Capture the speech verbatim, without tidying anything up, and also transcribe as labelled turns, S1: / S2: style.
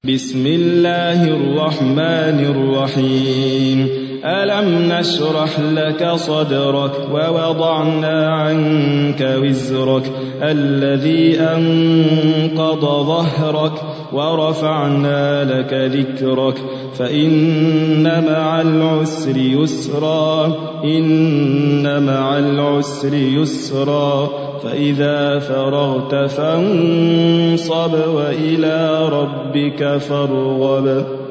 S1: بسم الله الرحمن الرحيم ألم نشرح لك صدرك ووضعنا عنك وزرك الذي أنقض ظهرك ورفعنا لك ذكرك فإن مع العسر يسرا إن مع العسر يسرا فإذا فرغت فانصب وإلى ربك فارغب.